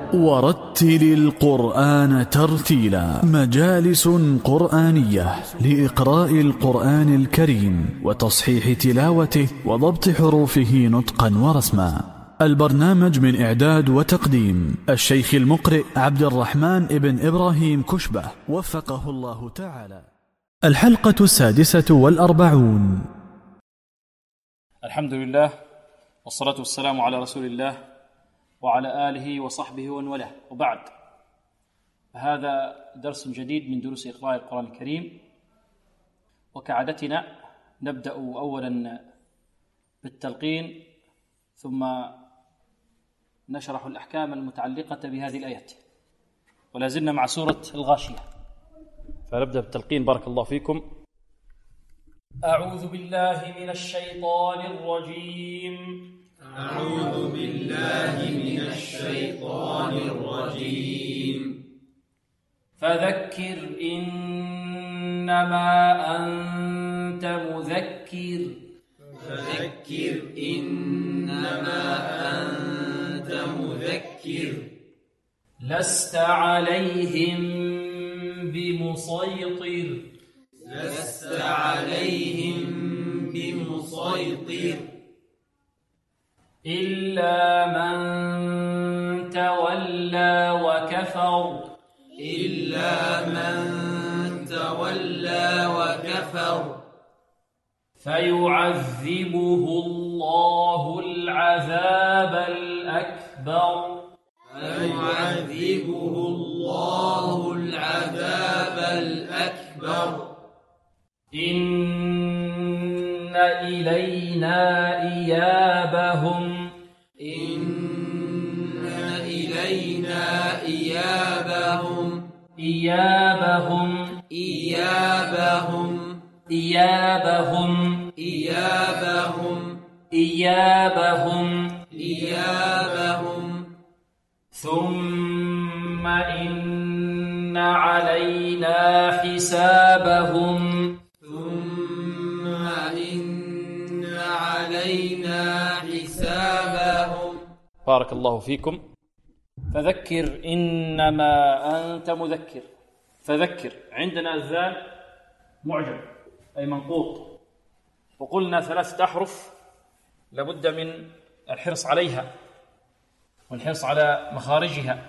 ورتل القرآن ترتيلا. مجالس قرآنية لإقراء القرآن الكريم وتصحيح تلاوته وضبط حروفه نطقا ورسما. البرنامج من إعداد وتقديم الشيخ المقرئ عبد الرحمن ابن إبراهيم كشبة وفقه الله تعالى. الحلقة 46. الحمد لله والصلاة والسلام على رسول الله وعلى آله وصحبه ومن والاه، وبعد. هذا درس جديد من دروس إقراء القرآن الكريم، وكعادتنا نبدأ أولا بالتلقين ثم نشرح الأحكام المتعلقة بهذه الآيات، ولا زلنا مع سورة الغاشية، فنبدأ بالتلقين. بارك الله فيكم. أعوذ بالله من الشيطان الرجيم. أعوذ بالله من الشيطان الرجيم. فذكر إنما أنت مذكر. فذكر إنما أنت مذكر. لست عليهم بمسيطر. لست عليهم بمسيطر. إلا من تولى وكفر. إلا من تولى وكفر. فيعذبه الله العذاب الأكبر. فيعذبه الله العذاب الأكبر. إن إلينا إيابهم. إن إلينا إيابهم. إيابهم. إيابهم. إيابهم. إيابهم. إيابهم. إيابهم. ثم إن علينا حسابهم. ثم إن علينا حسابهم. بارك الله فيكم. فذكر إنما أنت مذكر. فذكر، عندنا الذال معجم أي منقوط، وقلنا 3 أحرف لابد من الحرص عليها والحرص على مخارجها: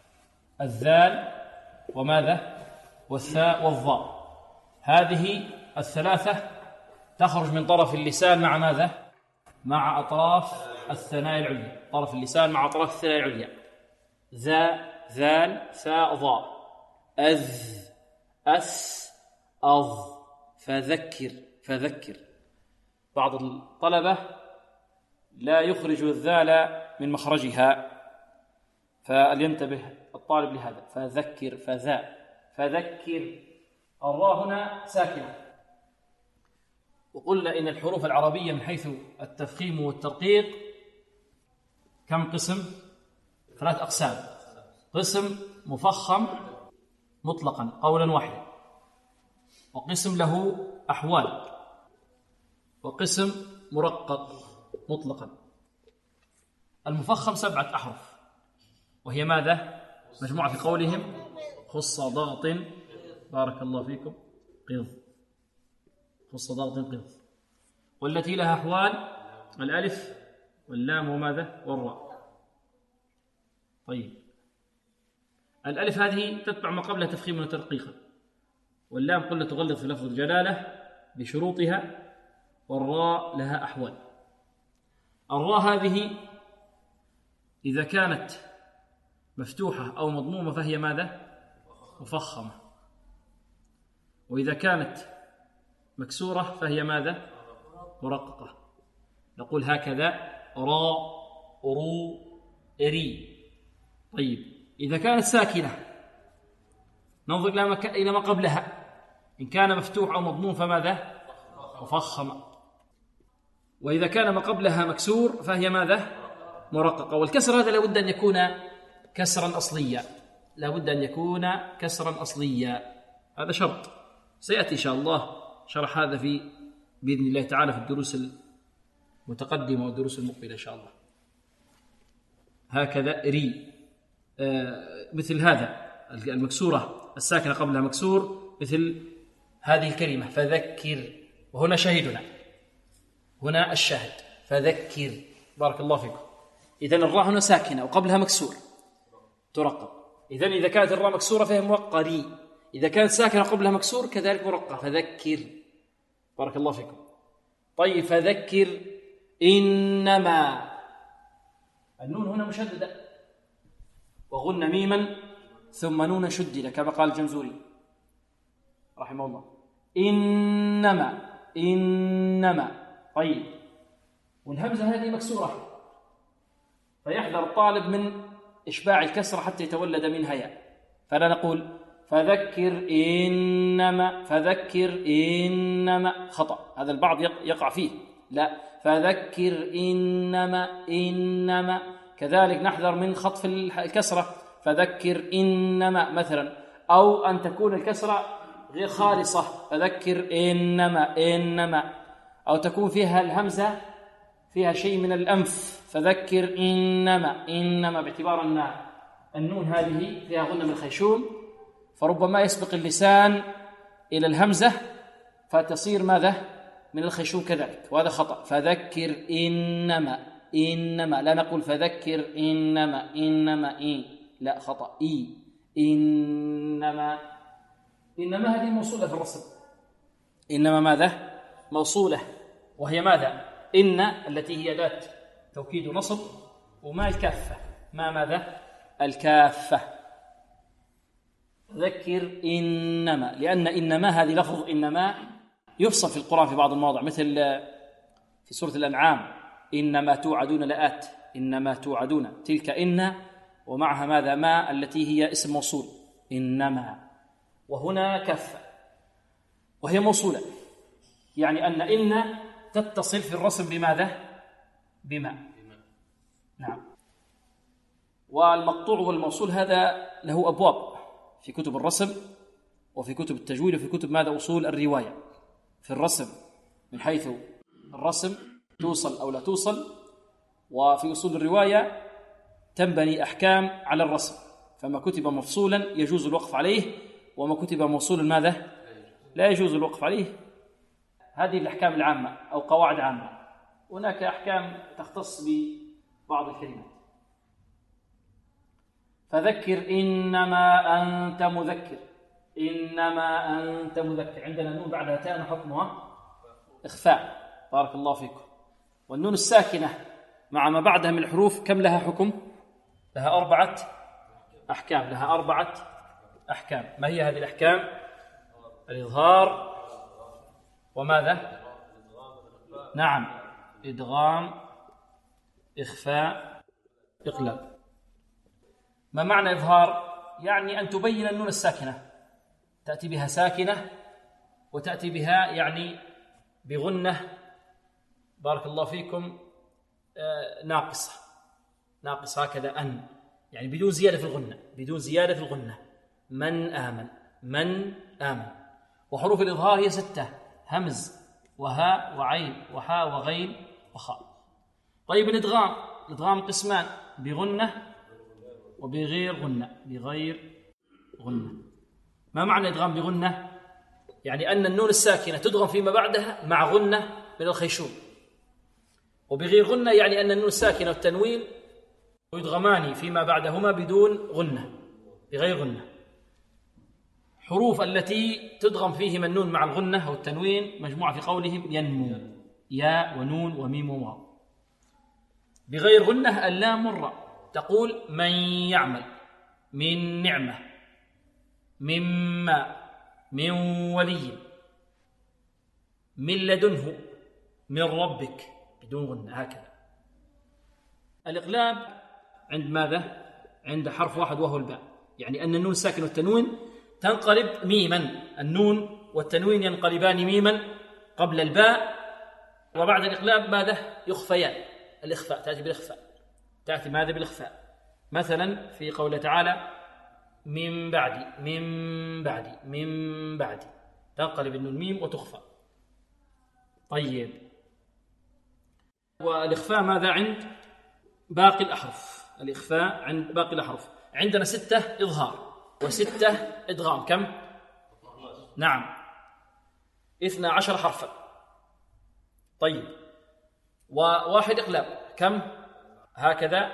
الذال وماذا؟ والثاء والظاء. هذه ال3 تخرج من طرف اللسان مع ماذا؟ مع أطراف الثنايا العليا. طرف اللسان مع أطراف الثنايا العليا: ذا، ذال، ثاء، ظاء. أذ، أس، أظ. فذكر. فذكر. بعض الطلبة لا يخرج الذال من مخرجها، فلينتبه الطالب لهذا. فذكر. فذا. فذكر. الراء هنا ساكنة، وقلنا إن الحروف العربية من حيث التفخيم والترقيق كم قسم؟ 3 أقسام: قسم مفخم مطلقا قولا واحدا، وقسم له أحوال، وقسم مرقق مطلقا. المفخم 7 أحرف، وهي ماذا؟ مجموعة في قولهم: خص ضغط، بارك الله فيكم، قض. خص ضغط قض. والتي لها أحوال: الألف واللام وماذا؟ والراء. طيب، الألف هذه تتبع ما قبلها تفخيما وترقيقا، واللام قلنا تغلظ في لفظ الجلالة بشروطها، والراء لها أحوال. الراء هذه إذا كانت مفتوحة أو مضمومة فهي ماذا؟ مفخمة. وإذا كانت مكسورة فهي ماذا؟ مرققة. نقول هكذا: را، رو، ري. طيب، إذا كانت ساكنة ننظر إلى ما قبلها، إن كان مفتوح أو مضموم فماذا؟ مفخمة. وإذا كان ما قبلها مكسور فهي ماذا؟ مرققة. والكسر هذا لابد أن يكون كسرا أصليا، لابد أن يكون كسرا أصليا، هذا شرط. سيأتي إن شاء الله شرح هذا بإذن الله تعالى في الدروس المتقدمة والدروس المقبلة إن شاء الله. هكذا ري. مثل هذا المكسورة الساكنة قبلها مكسور، مثل هذه الكلمة فذكر، وهنا شاهدنا، هنا الشاهد فذكر. بارك الله فيكم. إذن الراء هنا ساكنة وقبلها مكسور ترقق. إذن إذا كانت الراء مكسورة فهي مرقري، إذا كانت ساكنة قبلها مكسور كذلك مرقق فذكر. بارك الله فيكم. طيب فذكر إنما، النون هنا مشددة وغن ميما ثم نون شدد كما قال الجنزوري رحمه الله. إنما. طيب والهمزة هذه مكسورة، فيحذر الطالب من إشباع الكسرة حتى يتولد منها ياء، فلا نقول فذكر إنما خطأ، هذا البعض يقع فيه، لا فذكر إنما كذلك نحذر من خطف الكسرة فذكر إنما مثلا، أو أن تكون الكسرة غير خالصة فذكر إنما، أو تكون فيها الهمزة فيها شيء من الأنف فذكر إنما باعتبار أن النون هذه فيها غنة من الخيشوم، فربما يسبق اللسان إلى الهمزة فتصير ماذا من الخيشوم كذلك، وهذا خطأ. فذكر إنما لا نقول فذكر إنما لا خطأ. إنما هذه موصولة في الرسم، إنما ماذا موصولة، وهي ماذا إن التي هي أداة توكيد ونصب، وما الكافة ماذا الكافة. ذكر إنما، لأن إنما هذه لفظ إنما يفصل في القرآن في بعض المواضع، مثل في سورة الأنعام إنما توعدون لآت، إنما توعدون، تلك إن ومعها ماذا ما التي هي اسم موصول إنما، وهنا كافة وهي موصولة، يعني أن إن تتصل في الرسم بماذا بما. نعم. والمقطوع والموصول هذا له أبواب في كتب الرسم وفي كتب التجويد وفي كتب ماذا أصول الرواية. في الرسم من حيث الرسم توصل أو لا توصل، وفي أصول الرواية تنبني أحكام على الرسم، فما كتب مفصولا يجوز الوقف عليه، وما كتب موصولا ماذا لا يجوز الوقف عليه. هذه الأحكام العامة أو قواعد عامة. هناك أحكام تختص ببعض الكلمات. فذكر إنما أنت مذكر، إنما أنت مذكر، عندنا النون بعدها تاء حكمها إخفاء. بارك الله فيكم. والنون الساكنة مع ما بعدها من الحروف كم لها حكم؟ لها 4 أحكام، لها 4 أحكام. ما هي هذه الأحكام؟ الإظهار، وماذا؟ نعم، إدغام، إخفاء، إقلاب. ما معنى إظهار؟ يعني أن تبين النون الساكنة، تأتي بها ساكنة وتأتي بها يعني بغنة، بارك الله فيكم، ناقصة هكذا، أن يعني بدون زيادة في الغنة، بدون زيادة في الغنة. من آمن. وحروف الإظهار هي 6: همز وهاء وعين وحاء وغين وخاء. طيب الإدغام قسمان: بغنة وبغير غنة. ما معنى إدغام بغنة؟ يعني أن النون الساكنة تدغم فيما بعدها مع غنة من الخيشوم. وبغير غنة يعني أن النون الساكنة والتنوين يدغمان فيما بعدهما بدون غنة، بغير غنة. حروف التي تدغم فيهما النون مع الغنة أو التنوين مجموعة في قولهم ينمو: ياء ونون وميم وواو. بغير غنة اللام والراء، تقول من يعمل، من نعمة، مما، من ولي، من لدنه، من ربك، بدون غنة، هكذا. الإقلاب عند ماذا؟ عند حرف واحد وهو الباء، يعني أن النون الساكن والتنوين تنقلب ميما، النون والتنوين ينقلبان ميما قبل الباء، وبعد الإقلاب ماذا؟ يخفيان. الإخفاء تأتي بالإخفاء، تأتي ماذا؟ بالإخفاء. مثلا في قوله تعالى من بعدي تنقلب النون ميم وتخفى. طيب، والإخفاء ماذا؟ عند باقي الأحرف. الإخفاء عند باقي الأحرف. عندنا 6 إظهار و6 إدغام، كم؟ نعم 12 حرفا. طيب و1 إقلاب، كم؟ هكذا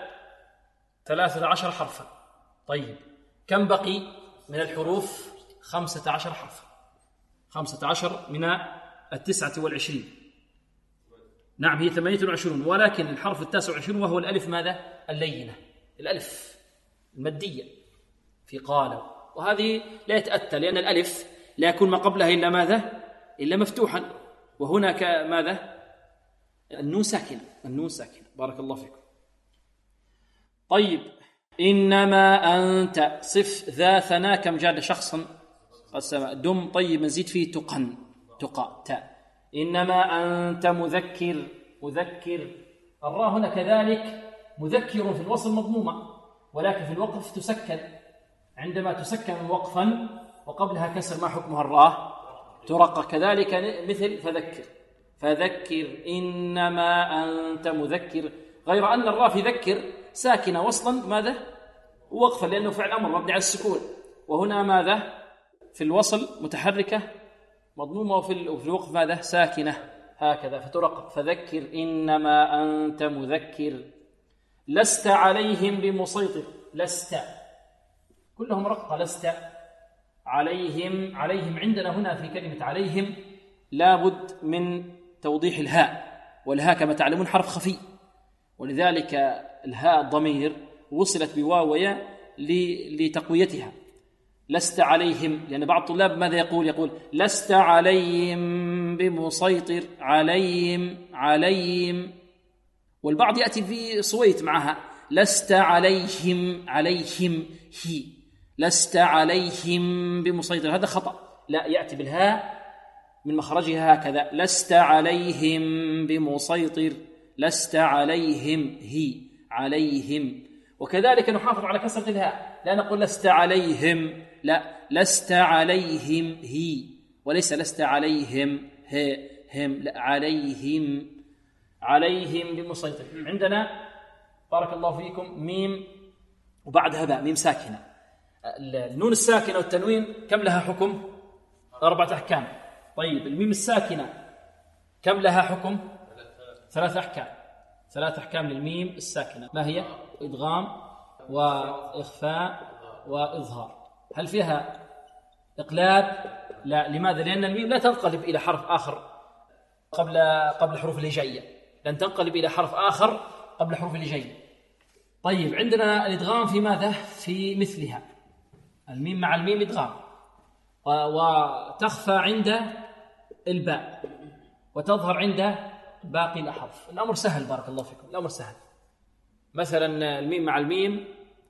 13 حرفا. طيب كم بقي من الحروف؟ 15 حرفا، 15 من 29. نعم هي 28، ولكن الحرف 29 وهو الألف ماذا؟ اللينة، الألف المادية في قال، وهذه لا يتأتى لأن الألف لا يكون ما قبلها إلا ماذا؟ إلا مفتوحا، وهناك ماذا؟ النون ساكنة، النون ساكنة. بارك الله فيكم. طيب إنما أنت صف ذا ثنا كم جاد شخصا السماء دم. طيب نزيد فيه تقن تقى تاء. إنما أنت مذكر، مذكر. الراء هنا كذلك مذكر في الوصل مضمومة، ولكن في الوقف تسكن. عندما تسكن وقفا وقبلها كسر ما حكمها؟ الراء ترقى. كذلك مثل فذكر، فذكر إنما أنت مذكر، غير أن الراء في ذكر ساكنة وصلا ماذا؟ وقفا، لأنه فعل أمر مبني على السكون، وهنا ماذا؟ في الوصل متحركة مضمومة، وفي الوقف ماذا؟ ساكنة، هكذا فترقق. فذكر إنما أنت مذكر لست عليهم بمسيطر. لست كلهم رقة، لست عليهم. عليهم عندنا هنا في كلمة عليهم لابد من توضيح الهاء، والهاء كما تعلمون حرف خفي، ولذلك الهاء الضمير وصلت بواو وياء لتقويتها. لست عليهم، لأن بعض الطلاب ماذا يقول لست عليهم بمسيطر، عليهم عليهم، والبعض يأتي في صويت معها لست عليهم، عليهم هي، لست عليهم بمسيطر، هذا خطأ. لا، يأتي بالهاء من مخرجها هكذا، لست عليهم بمسيطر، لست عليهم هي، عليهم. وكذلك نحافظ على كسرة الهاء، لا نقول لست عليهم، لا، لست عليهم هي، وليس لست عليهم هي هم، لا، عليهم، عليهم بمسيطر. عندنا بارك الله فيكم ميم وبعدها باء، ميم ساكنة. النون الساكنة والتنوين كم لها حكم؟ 4 أحكام. طيب الميم الساكنة كم لها حكم؟ 3 أحكام. 3 أحكام للميم الساكنة، ما هي؟ إدغام وإخفاء وإظهار. هل فيها إقلاب؟ لا. لماذا؟ لأن الميم لا تنقلب إلى حرف آخر قبل حروف الهجائية، لن تنقلب إلى حرف آخر قبل حروف الهجائية. طيب عندنا الإدغام في ماذا؟ في مثلها، الميم مع الميم إدغام، وتخفى عند الباء وتظهر عند باقي الأحرف. الأمر سهل بارك الله فيكم، الأمر سهل. مثلا الميم مع الميم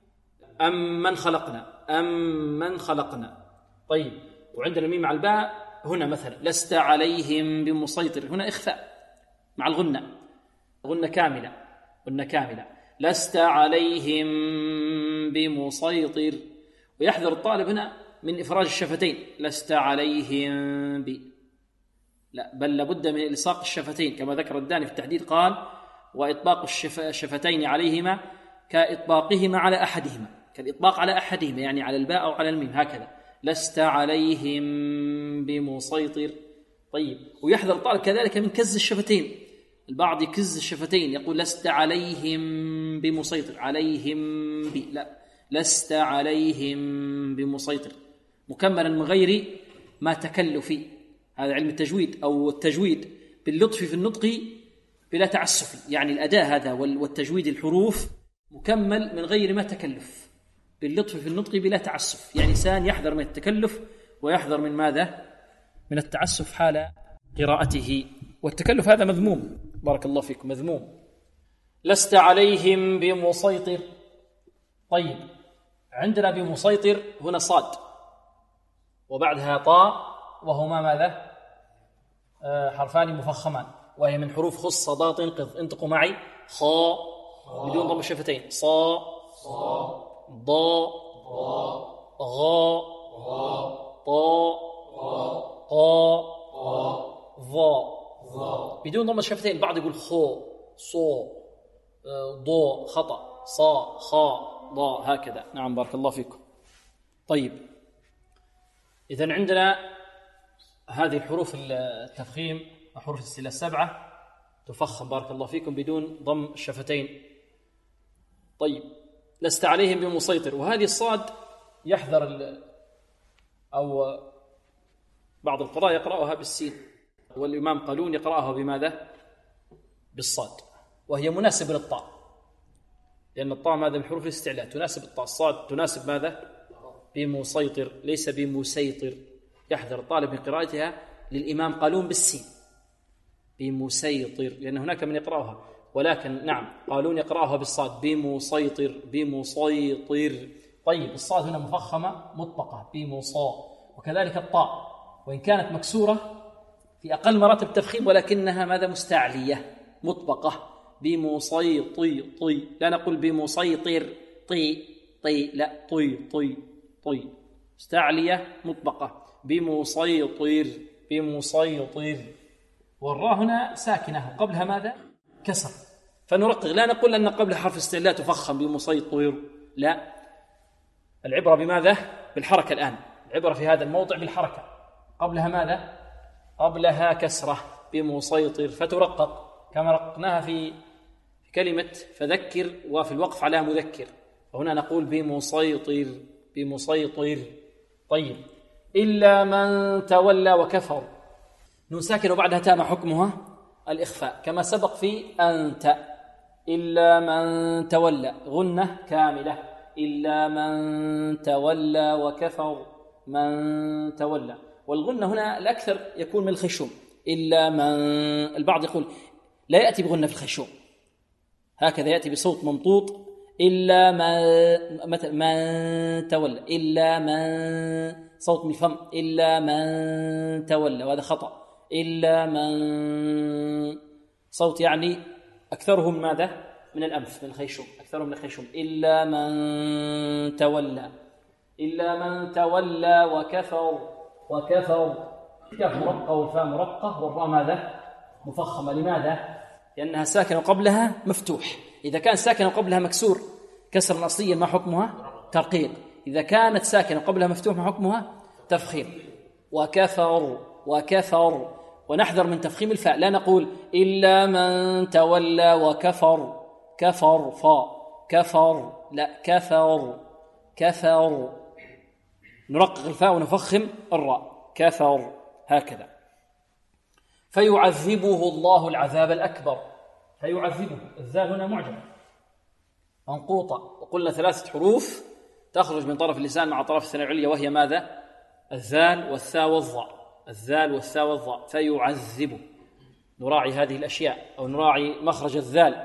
أم من خلقنا، أم من خلقنا. طيب وعندنا الميم مع الباء هنا مثلا لست عليهم بمسيطر، هنا إخفاء مع الغنة، غنة كاملة، غنة كاملة، لست عليهم بمسيطر. ويحذر الطالب هنا من إفراج الشفتين، لست عليهم لا، بل لابد من إلصاق الشفتين كما ذكر الداني في التحديد، قال وإطباق الشفتين عليهما كإطباقهما على أحدهما، كالإطباق على أحدهما يعني على الباء أو على الميم، هكذا لست عليهم بمسيطر. طيب ويحذر الطالب كذلك من كز الشفتين، البعض يكز الشفتين يقول لست عليهم بمسيطر، عليهم لا، لست عليهم بمسيطر، مكملا من غير ما تكلف. هذا علم التجويد أو التجويد باللطف في النطق بلا تعسف، يعني الأداء هذا والتجويد الحروف مكمل من غير ما تكلف، باللطف في النطق بلا تعسف، يعني إنسان يحذر من التكلف ويحذر من ماذا؟ من التعسف حال قراءته، والتكلف هذا مذموم بارك الله فيكم، مذموم. لست عليهم بمسيطر. طيب عندنا بمسيطر هنا صاد وبعدها طاء، وهما ماذا؟ حرفان مفخمان، وهي من حروف خص صدات انقذ. انطقوا معي، خاء بدون ضم الشفتين، صا ضاء غاء طاء قاء ظاء بدون ضم الشفتين. البعض يقول خو صو ضو، خطأ، صا خاء ضاء هكذا. نعم بارك الله فيكم. طيب إذن عندنا هذه الحروف التفخيم وحروف الاستعلاء السبعة تفخم بارك الله فيكم بدون ضم الشفتين. طيب لست عليهم بمسيطر، وهذه الصاد يحذر أو بعض القراء يقرأها بالسين، والإمام قالون يقرأها بماذا؟ بالصاد، وهي مناسبة للطاء، لأن الطاء ماذا من حروف الاستعلاء تناسب الطاء. الصاد تناسب ماذا؟ بمسيطر ليس بمسيطر. يحذر الطالب من قراءتها للإمام قالون بالسين بمسيطر، لأن هناك من يقرأها، ولكن نعم قالون يقرأها بالصاد بمسيطر بمسيطر. طيب الصاد هنا مفخمة مطبقة بمصا، وكذلك الطاء وإن كانت مكسورة في أقل مراتب التفخيم ولكنها ماذا؟ مستعلية مطبقة بمسيطي طي، لا نقول بمسيطر طي طي، لا طي طي طي، مستعلية مطبقة بمسيطر بمسيطر. والراء هنا ساكنة وقبلها ماذا؟ كسر، فنرقق، لا نقول أن قبل حرف استعلاء تفخم بمسيطر، لا، العبرة بماذا؟ بالحركة. الآن العبرة في هذا الموضع بالحركة. قبلها ماذا؟ قبلها كسرة بمسيطر، فترقق كما رققناها في كلمة فذكر وفي الوقف على مذكر، وهنا نقول بمسيطر بمسيطر. طيب إلا من تولى وكفر، نون ساكن وبعدها تاء ما حكمها؟ الإخفاء كما سبق في أنت. إلا من تولى غنة كاملة، إلا من تولى وكفر، من تولى. والغنة هنا الأكثر يكون من الخشوم، إلا من، البعض يقول لا يأتي بغنة في الخشوم، هكذا يأتي بصوت ممطوط، إلا من تولى، إلا من صوت من الفم، إلا من تولى، وهذا خطأ. إلا من صوت يعني أكثرهم ماذا؟ من الأنف، من الخيشوم، أكثرهم من الخيشوم. إلا من تولى، إلا من تولى وكفر، وكفر. كاف مرقة والفاء مرقة والراء ماذا؟ مفخمة. لماذا؟ لأنها ساكنة وقبلها مفتوح. إذا كان ساكنة وقبلها مكسور كسر أصليا ما حكمها؟ ترقيق. إذا كانت ساكنة وقبلها مفتوح ما حكمها؟ تفخيم. وكفر وكفر. ونحذر من تفخيم الفاء، لا نقول إلا من تولى وكفر كفر فاء كفر، لا، كفر كفر، نرقق الفاء ونفخم الراء، كفر هكذا. فيعذبه الله العذاب الأكبر. فيعذبه، الذال هنا معجمة منقوطة، وقلنا 3 حروف تخرج من طرف اللسان مع طرف الثناء العليا، وهي ماذا؟ الذال والثاء والظاء، الذال والثاء والظاء. فيعذبه، نراعي هذه الأشياء أو نراعي مخرج الذال.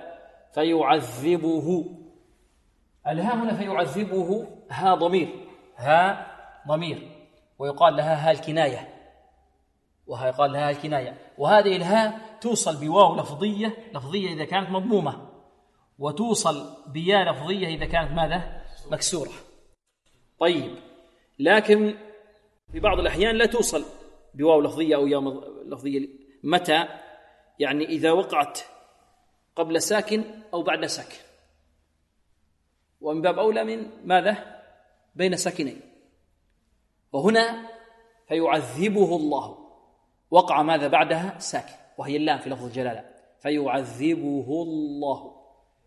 فيعذبه، الها هنا فيعذبه ها ضمير، ها ضمير، ويقال لها ها الكناية، وها يقال لها الكناية. وهذه الها توصل بواو لفظية إذا كانت مضمومة، وتوصل بيا لفظية إذا كانت ماذا؟ مكسورة. طيب لكن في بعض الأحيان لا توصل بواو لفظية أو يا لفظية. متى؟ يعني إذا وقعت قبل ساكن أو بعد ساكن، ومن باب أولى من ماذا؟ بين ساكنين. وهنا فيعذبه الله وقع ماذا بعدها؟ ساكن، وهي اللام في لفظ الجلالة. فيعذبه الله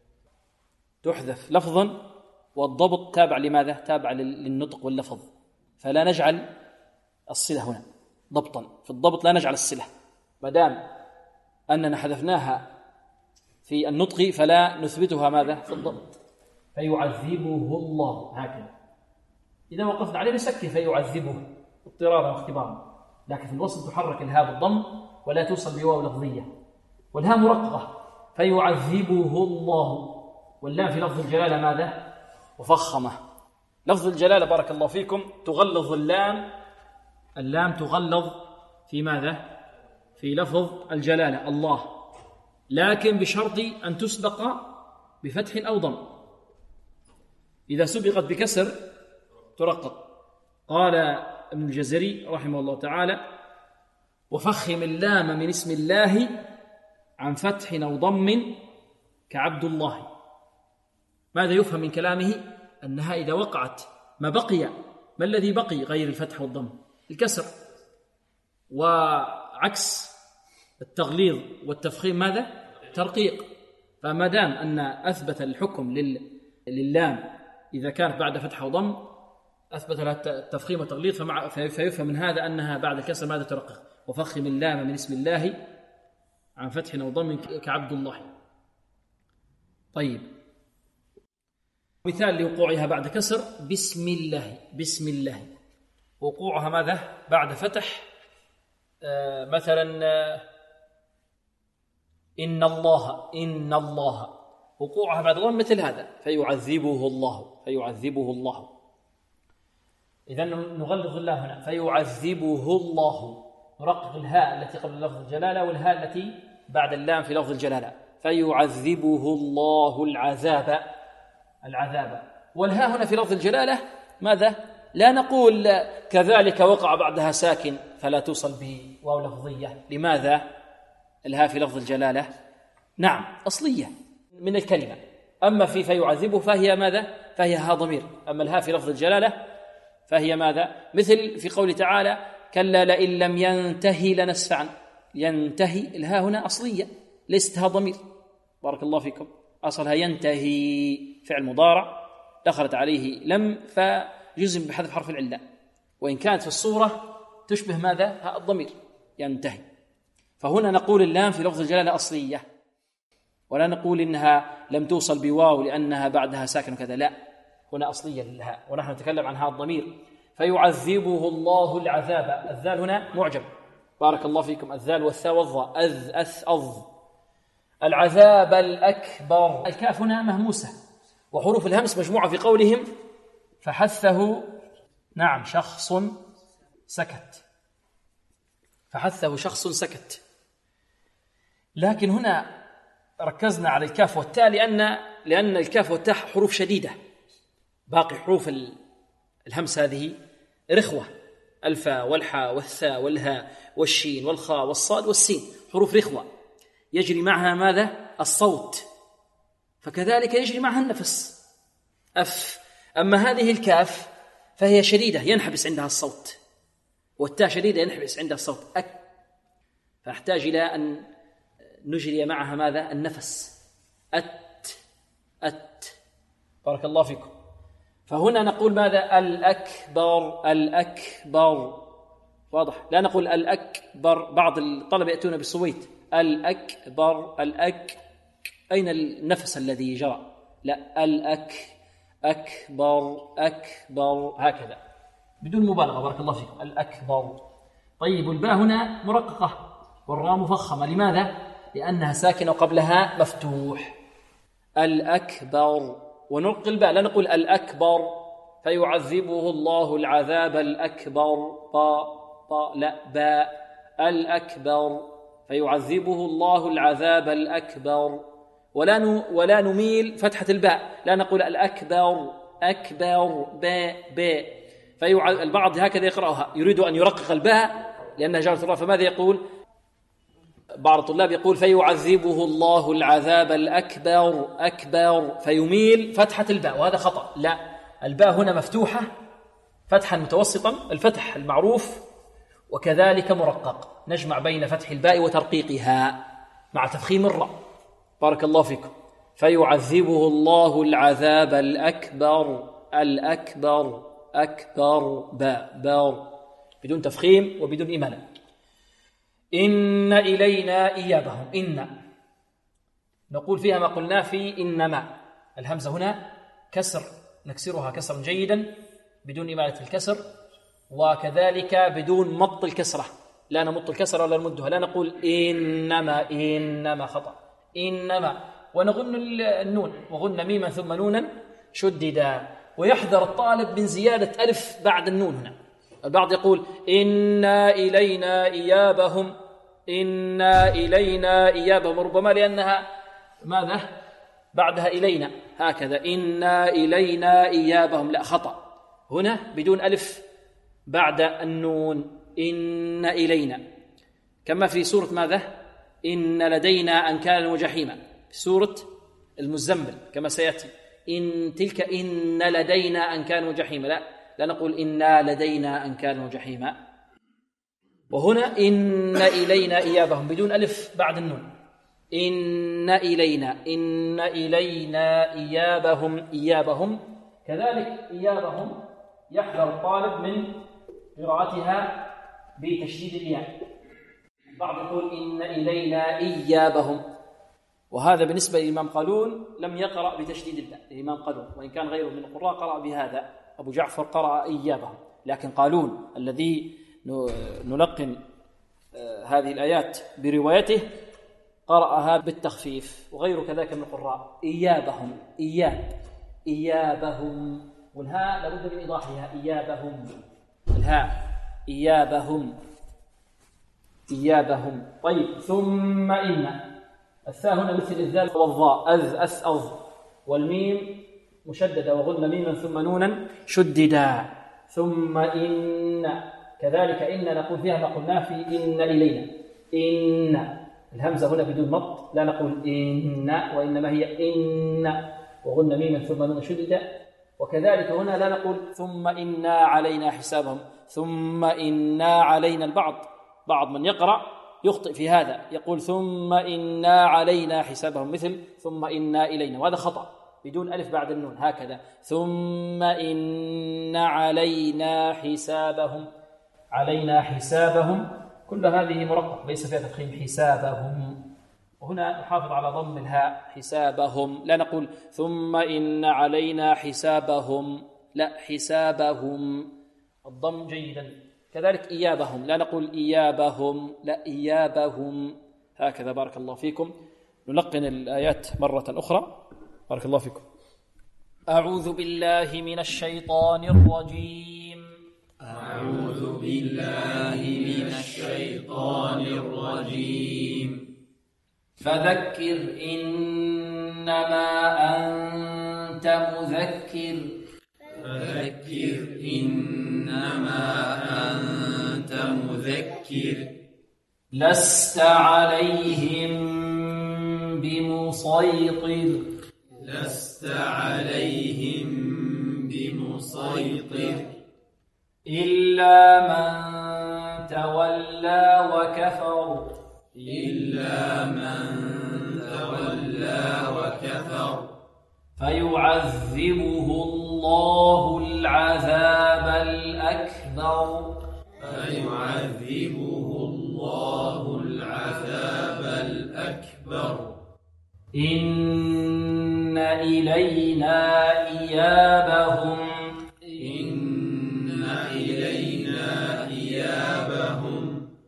تحذف لفظا، والضبط تابع لماذا؟ تابع للنطق واللفظ، فلا نجعل الصلة هنا ضبطا، في الضبط لا نجعل الصلة، ما دام أننا حذفناها في النطق فلا نثبتها ماذا؟ في الضبط. فيعذبه الله هكذا. إذا وقفنا عليه نسكن فيعذبه اضطرارا واختبارا، لكن في الوسط تحرك الهاء بالضم ولا توصل بواو لفظية، والهاء مرققة. فيعذبه الله، واللام في لفظ الجلالة ماذا؟ مفخمة. لفظ الجلالة بارك الله فيكم تغلظ اللام تغلظ في ماذا؟ في لفظ الجلالة الله، لكن بشرط أن تسبق بفتح أو ضم. إذا سبقت بكسر ترقق. قال ابن الجزري رحمه الله تعالى: وفخم اللام من اسم الله عن فتح أو ضم كعبد الله. ماذا يفهم من كلامه؟ أنها إذا وقعت ما بقي، ما الذي بقي غير الفتح والضم؟ الكسر. وعكس التغليظ والتفخيم ماذا؟ ترقيق. فما دام أن أثبت الحكم لللام إذا كانت بعد فتح وضم أثبت لها التفخيم والتغليظ، فيفهم من هذا أنها بعد الكسر ماذا؟ ترقق. وفخم اللام من اسم الله عن فتح وضم كعبد الله. طيب، مثال لوقوعها بعد كسر بسم الله. بسم الله وقوعها ماذا؟ بعد فتح. مثلا إن الله. إن الله وقوعها بعد ضم مثل هذا، فيعذبه الله. فيعذبه الله. إذن نغلظ الله هنا، فيعذبه الله. نرقق الهاء التي قبل لفظ الجلالة والهاء التي بعد اللام في لفظ الجلالة. فيعذبه الله العذاب. العذاب. والهاء هنا في لفظ الجلالة ماذا؟ لا نقول كذلك وقع بعدها ساكن فلا توصل بواو لفظية. لماذا؟ الهاء في لفظ الجلالة نعم أصلية من الكلمة. أما في فيعذبه فهي ماذا؟ فهي ها ضمير. أما الهاء في لفظ الجلالة فهي ماذا؟ مثل في قول تعالى كلا لئن لم ينتهي لنسفعا. ينتهي الهاء هنا أصلية ليست ها ضمير. بارك الله فيكم. أصلها ينتهي فعل مضارع دخلت عليه لم فيجزم بحذف حرف العلة، وإن كانت في الصورة تشبه ماذا؟ هاء الضمير ينتهي. فهنا نقول اللام في لفظ الجلالة أصلية، ولا نقول إنها لم توصل بواو لأنها بعدها ساكن وكذا، لا، هنا أصلية للهاء، ونحن نتكلم عن هاء الضمير. فيعذبه الله العذاب. الذال هنا معجم بارك الله فيكم، الذال والثاء والظاء أذ أث أظ. العذاب الأكبر. الكاف هنا مهموسة، وحروف الهمس مجموعة في قولهم فحثه نعم شخص سكت. فحثه شخص سكت. لكن هنا ركزنا على الكاف والتاء لأن الكاف والتاء حروف شديدة. باقي حروف الهمس هذه رخوة، الفاء والحاء والثاء والهاء والشين والخاء والصاد والسين، حروف رخوة يجري معها ماذا؟ الصوت، فكذلك يجري معها النفس أف. أما هذه الكاف فهي شديدة ينحبس عندها الصوت، والتاء شديدة ينحبس عندها الصوت أك. فنحتاج إلى أن نجري معها ماذا؟ النفس أت أت. بارك الله فيكم. فهنا نقول ماذا؟ الأكبر. الأكبر واضح، لا نقول الأكبر. بعض الطلبة يأتون بالصويت الأكبر الأك، أين النفس الذي جرى؟ لا، أكبر أكبر هكذا بدون مبالغة بارك الله فيكم. الأكبر. طيب، الباء هنا مرققة والراء مفخمة. لماذا؟ لأنها ساكنة وقبلها مفتوح. الأكبر. ونرقي الباء، لا نقول الأكبر فيعذبه الله العذاب الأكبر با لا، باء. الأكبر فيعذبه الله العذاب الأكبر. ولا نميل فتحة الباء، لا نقول الأكبر أكبر باء. البعض هكذا يقرأها، يريد أن يرقق الباء لأنها جارة الله، فماذا يقول؟ بعض الطلاب يقول فيعذبه الله العذاب الأكبر أكبر، فيميل فتحة الباء، وهذا خطأ. لا، الباء هنا مفتوحة فتحا متوسطا، الفتح المعروف، وكذلك مرقق. نجمع بين فتح الباء وترقيقها مع تفخيم الراء. بارك الله فيكم. فيعذبه الله العذاب الأكبر الأكبر أكبر باء بدون تفخيم وبدون إمالة. إن إلينا إيابهم. إن نقول فيها ما قلنا في إنما. الهمزة هنا كسر، نكسرها كسرا جيدا بدون إمالة الكسر، وكذلك بدون مط الكسرة، لا نمط الكسرة ولا نمدها. لا نقول إنما، إنما خطأ. إنما. ونغن النون، وغن ميما ثم نونا شددا. ويحذر الطالب من زيادة ألف بعد النون هنا. البعض يقول إنا إلينا إيابهم، إنا إلينا إيابهم، ربما لأنها ماذا؟ بعدها إلينا هكذا، إنا إلينا إيابهم. لا، خطأ. هنا بدون ألف بعد النون. إن إلينا، كما في سورة ماذا؟ إن لدينا أنكالا وجحيما، في سورة المزمل كما سيأتي. إن تلك إن لدينا أن كانوا جحيما، لا نقول إنا لدينا أن كانوا جحيما. وهنا إن إلينا إيابهم بدون ألف بعد النون، إن إلينا إيابهم. كذلك إيابهم يحذر الطالب من قراءتها بتشديد الياء، بعض يقول إن إلينا إيابهم، وهذا بالنسبة للإمام قالون لم يقرأ بتشديد الياء. الإمام قالون وإن كان غيره من القراء قرأ بهذا، أبو جعفر قرأ إيابهم، لكن قالون الذي نلقن هذه الآيات بروايته قرأها بالتخفيف، وغيره كذلك من القراء إيابهم، والهاء لابد من إيضاحها، إيابهم، الهاء إيابهم. طيب، ثم إن، الثاء هنا مثل الذال والظاء، أذ، والميم مشددة وغن ميما ثم نونا شددا. ثم إن، كذلك إن نقول فيها ما قلناه في إن إلينا، إن الهمزة هنا بدون مط، لا نقول إن، وإنما هي إن وغن ميما ثم نون شددا. وكذلك هنا لا نقول ثم إنا علينا حسابهم، ثم إنا علينا. بعض من يقرأ يخطئ في هذا، يقول ثم إنا علينا حسابهم مثل ثم إنا إلينا، وهذا خطأ، بدون ألف بعد النون، هكذا ثم إن علينا حسابهم، كل هذه مرقق ليس فيها تفخيم، حسابهم. وهنا نحافظ على ضم الهاء، حسابهم، لا نقول ثم إن علينا حسابهم، لا، حسابهم، الضم جيدا. كذلك إيابهم، لا نقول إيابهم، لا، إيابهم، هكذا. بارك الله فيكم. نلقن الآيات مرة أخرى. بارك الله فيكم. أعوذ بالله من الشيطان الرجيم. أعوذ بالله من الشيطان الرجيم. فذكر إنما أنت مذكر. فذكر إنما أنت مذكر. لست عليهم بمسيطر. لست عليهم بمسيطر. إلا من تولى وكفر. إلا من تولى وكفر. فيعذبه الله العذاب الأكبر. فيعذبه الله العذاب الأكبر. إن إلينا إيابهم. إن إلينا إيابهم.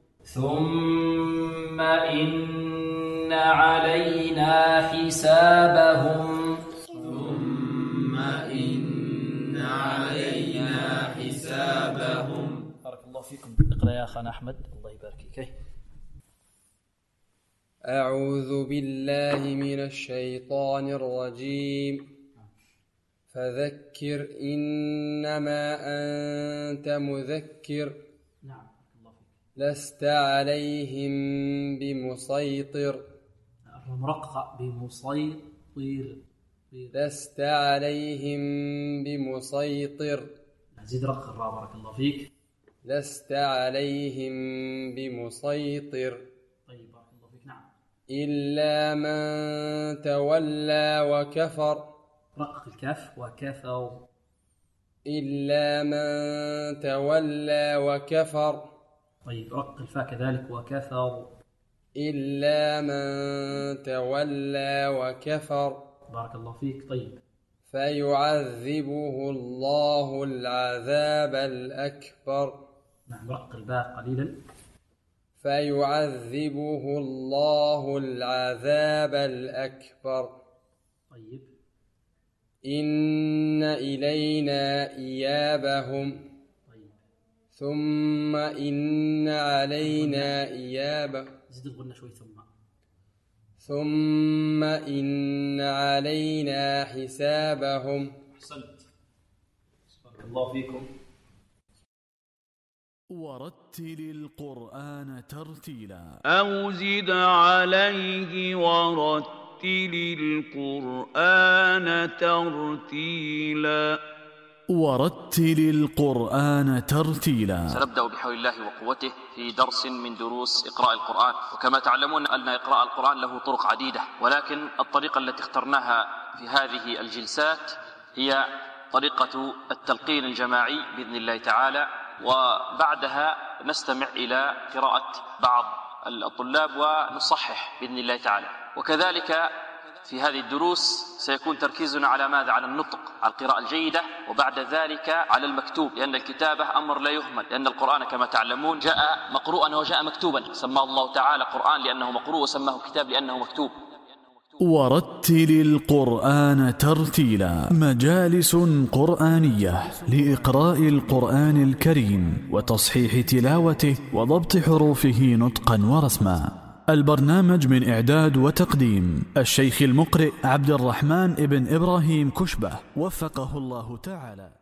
ثم إن علينا حسابهم. ثم إن علينا حسابهم. بارك الله فيكم. اقرأ يا أخانا أحمد، الله يبارك فيك. أعوذ بالله من الشيطان الرجيم. فذكر إنما أنت مذكر. نعم. الله فيك. لست عليهم بمسيطر. مرققة بمسيطر. لست عليهم بمسيطر. زيد رق الراء. بارك الله فيك. لست عليهم بمسيطر. طيب، بارك الله فيك. نعم. إلا من تولى وكفر. رقق الكاف وكفر. إلا من تولى وكفر. طيب، رقق الفاء كذلك وكفر. إلا من تولى وكفر. بارك الله فيك. طيب. فيعذبه الله العذاب الأكبر. نعم. رقق الباء قليلا. فيعذبه الله العذاب الأكبر. طيب. إن إلينا إيابهم. طيب. ثم إن علينا إيابهم. زد الغنة شوي. ثم إن علينا حسابهم. أحسنت. بارك الله فيكم. ورتل القرآن ترتيلا. أو زد عليه ورتل القرآن ترتيلا ورتل القرآن ترتيلا. سنبدأ بحول الله وقوته في درس من دروس إقراء القرآن. وكما تعلمون أن إقراء القرآن له طرق عديدة، ولكن الطريقة التي اخترناها في هذه الجلسات هي طريقة التلقين الجماعي بإذن الله تعالى، وبعدها نستمع إلى قراءة بعض الطلاب ونصحح بإذن الله تعالى. وكذلك في هذه الدروس سيكون تركيزنا على ماذا؟ على النطق، على القراءة الجيدة، وبعد ذلك على المكتوب، لأن الكتابة أمر لا يهمل، لأن القرآن كما تعلمون جاء مقروءا وجاء مكتوبا، سماه الله تعالى قرآن لأنه مقروء، وسماه كتاب لأنه مكتوب. ورتل القرآن ترتيلا. مجالس قرآنية لإقراء القرآن الكريم وتصحيح تلاوته وضبط حروفه نطقا ورسما. البرنامج من إعداد وتقديم الشيخ المقرئ عبد الرحمن ابن إبراهيم كشبة، وفقه الله تعالى.